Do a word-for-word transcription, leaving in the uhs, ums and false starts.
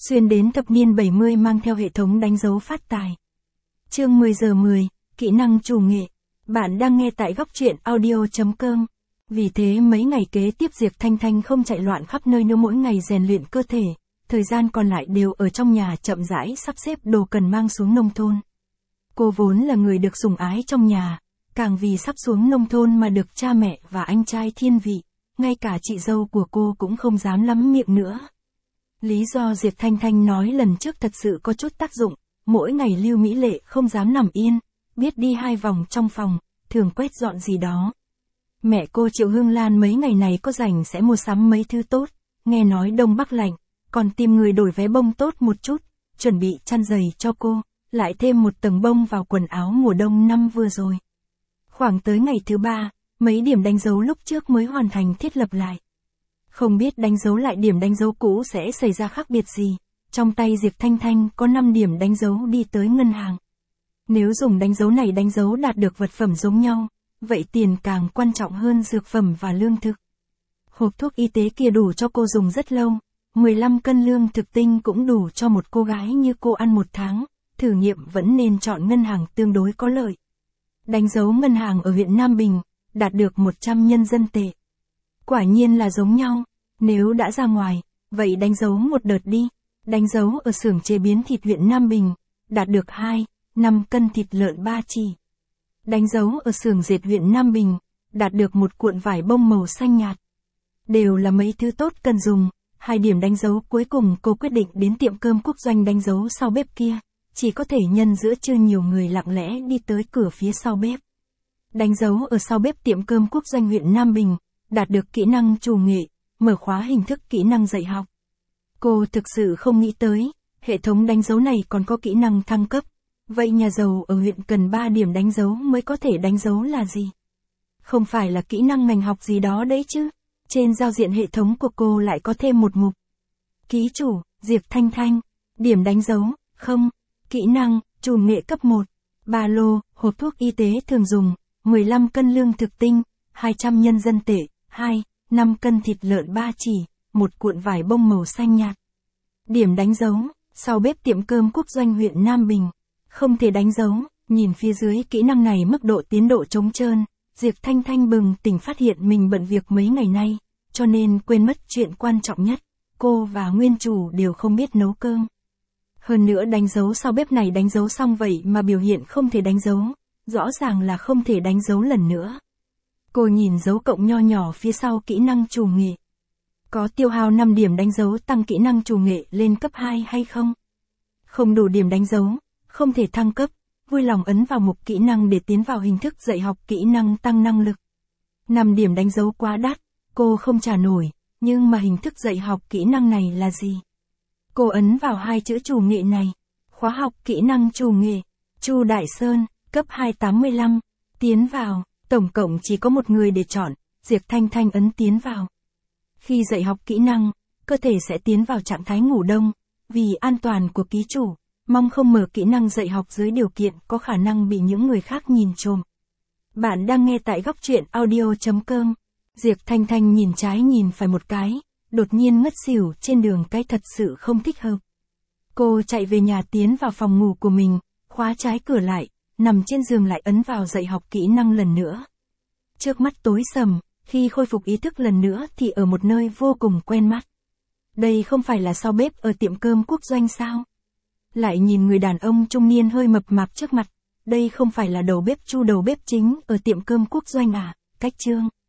Xuyên đến thập niên bảy mươi mang theo hệ thống đánh dấu phát tài. Chương mười giờ mười, kỹ năng chủ nghệ. Bạn đang nghe tại góc truyện audio chấm com. Vì thế mấy ngày kế tiếp Diệp Thanh Thanh không chạy loạn khắp nơi nữa, mỗi ngày rèn luyện cơ thể, thời gian còn lại đều ở trong nhà chậm rãi sắp xếp đồ cần mang xuống nông thôn. Cô vốn là người được sủng ái trong nhà, càng vì sắp xuống nông thôn mà được cha mẹ và anh trai thiên vị, ngay cả chị dâu của cô cũng không dám lắm miệng nữa. Lý do Diệp Thanh Thanh nói lần trước thật sự có chút tác dụng, mỗi ngày Lưu Mỹ Lệ không dám nằm yên, biết đi hai vòng trong phòng, thường quét dọn gì đó. Mẹ cô Triệu Hương Lan mấy ngày này có rảnh sẽ mua sắm mấy thứ tốt, nghe nói Đông Bắc lạnh, còn tìm người đổi vé bông tốt một chút, chuẩn bị chăn giày cho cô, lại thêm một tầng bông vào quần áo mùa đông năm vừa rồi. Khoảng tới ngày thứ ba, mấy điểm đánh dấu lúc trước mới hoàn thành thiết lập lại. Không biết đánh dấu lại điểm đánh dấu cũ sẽ xảy ra khác biệt gì. Trong tay Diệp Thanh Thanh có năm điểm đánh dấu đi tới ngân hàng. Nếu dùng đánh dấu này đánh dấu đạt được vật phẩm giống nhau, vậy tiền càng quan trọng hơn dược phẩm và lương thực. Hộp thuốc y tế kia đủ cho cô dùng rất lâu, mười lăm cân lương thực tinh cũng đủ cho một cô gái như cô ăn một tháng, thử nghiệm vẫn nên chọn ngân hàng tương đối có lợi. Đánh dấu ngân hàng ở huyện Nam Bình, đạt được một trăm nhân dân tệ. Quả nhiên là giống nhau, nếu đã ra ngoài, vậy đánh dấu một đợt đi. Đánh dấu ở xưởng chế biến thịt huyện Nam Bình, đạt được hai, năm cân thịt lợn ba chỉ. Đánh dấu ở xưởng dệt huyện Nam Bình, đạt được một cuộn vải bông màu xanh nhạt. Đều là mấy thứ tốt cần dùng, hai điểm đánh dấu cuối cùng cô quyết định đến tiệm cơm quốc doanh đánh dấu sau bếp kia, chỉ có thể nhân giữa trưa nhiều người lặng lẽ đi tới cửa phía sau bếp. Đánh dấu ở sau bếp tiệm cơm quốc doanh huyện Nam Bình, đạt được kỹ năng chủ nghệ, mở khóa hình thức kỹ năng dạy học. Cô thực sự không nghĩ tới, hệ thống đánh dấu này còn có kỹ năng thăng cấp. Vậy nhà giàu ở huyện cần ba điểm đánh dấu mới có thể đánh dấu là gì? Không phải là kỹ năng ngành học gì đó đấy chứ? Trên giao diện hệ thống của cô lại có thêm một mục. Ký chủ, Diệp Thanh Thanh. Điểm đánh dấu, không. Kỹ năng, chủ nghệ cấp một. Ba lô, hộp thuốc y tế thường dùng, mười lăm cân lương thực tinh, hai trăm nhân dân tệ, hai, năm cân thịt lợn ba chỉ, một cuộn vải bông màu xanh nhạt. Điểm đánh dấu, sau bếp tiệm cơm quốc doanh huyện Nam Bình. Không thể đánh dấu, nhìn phía dưới kỹ năng này mức độ tiến độ trống trơn, Diệp Thanh Thanh bừng tỉnh phát hiện mình bận việc mấy ngày nay, cho nên quên mất chuyện quan trọng nhất, cô và nguyên chủ đều không biết nấu cơm. Hơn nữa đánh dấu sau bếp này đánh dấu xong vậy mà biểu hiện không thể đánh dấu, rõ ràng là không thể đánh dấu lần nữa. Cô nhìn dấu cộng nho nhỏ phía sau kỹ năng chủ nghệ. Có tiêu hao năm điểm đánh dấu tăng kỹ năng chủ nghệ lên cấp hai hay không? Không đủ điểm đánh dấu, không thể thăng cấp, vui lòng ấn vào mục kỹ năng để tiến vào hình thức dạy học kỹ năng tăng năng lực. năm điểm đánh dấu quá đắt, cô không trả nổi, nhưng mà hình thức dạy học kỹ năng này là gì? Cô ấn vào hai chữ chủ nghệ này. Khóa học kỹ năng chủ nghệ, Chu Đại Sơn, cấp hai tám mươi lăm, tiến vào, tổng cộng chỉ có một người để chọn, Diệp Thanh Thanh ấn tiến vào. Khi dạy học kỹ năng, cơ thể sẽ tiến vào trạng thái ngủ đông, vì an toàn của ký chủ, mong không mở kỹ năng dạy học dưới điều kiện có khả năng bị những người khác nhìn trộm. Bạn đang nghe tại góc truyện audio chấm com. Diệp Thanh Thanh nhìn trái nhìn phải một cái, đột nhiên ngất xỉu trên đường cái thật sự không thích hợp. Cô chạy về nhà tiến vào phòng ngủ của mình, khóa trái cửa lại, nằm trên giường lại ấn vào dạy học kỹ năng lần nữa. Trước mắt tối sầm, khi khôi phục ý thức lần nữa thì ở một nơi vô cùng quen mắt. Đây không phải là sau bếp ở tiệm cơm quốc doanh sao? Lại nhìn người đàn ông trung niên hơi mập mạp trước mặt, đây không phải là đầu bếp Chu đầu bếp chính ở tiệm cơm quốc doanh à? Cách chương